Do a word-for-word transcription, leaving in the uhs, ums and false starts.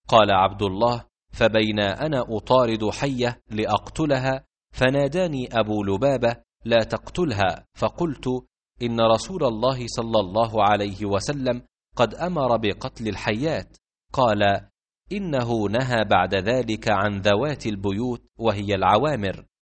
قال عبد الله: فبين أنا أطارد حية لأقتلها فناداني أبو لبابة: لا تقتلها. فقلت: إن رسول الله صلى الله عليه وسلم قد أمر بقتل الحيات. قال: إنه نهى بعد ذلك عن ذوات البيوت وهي العوامر.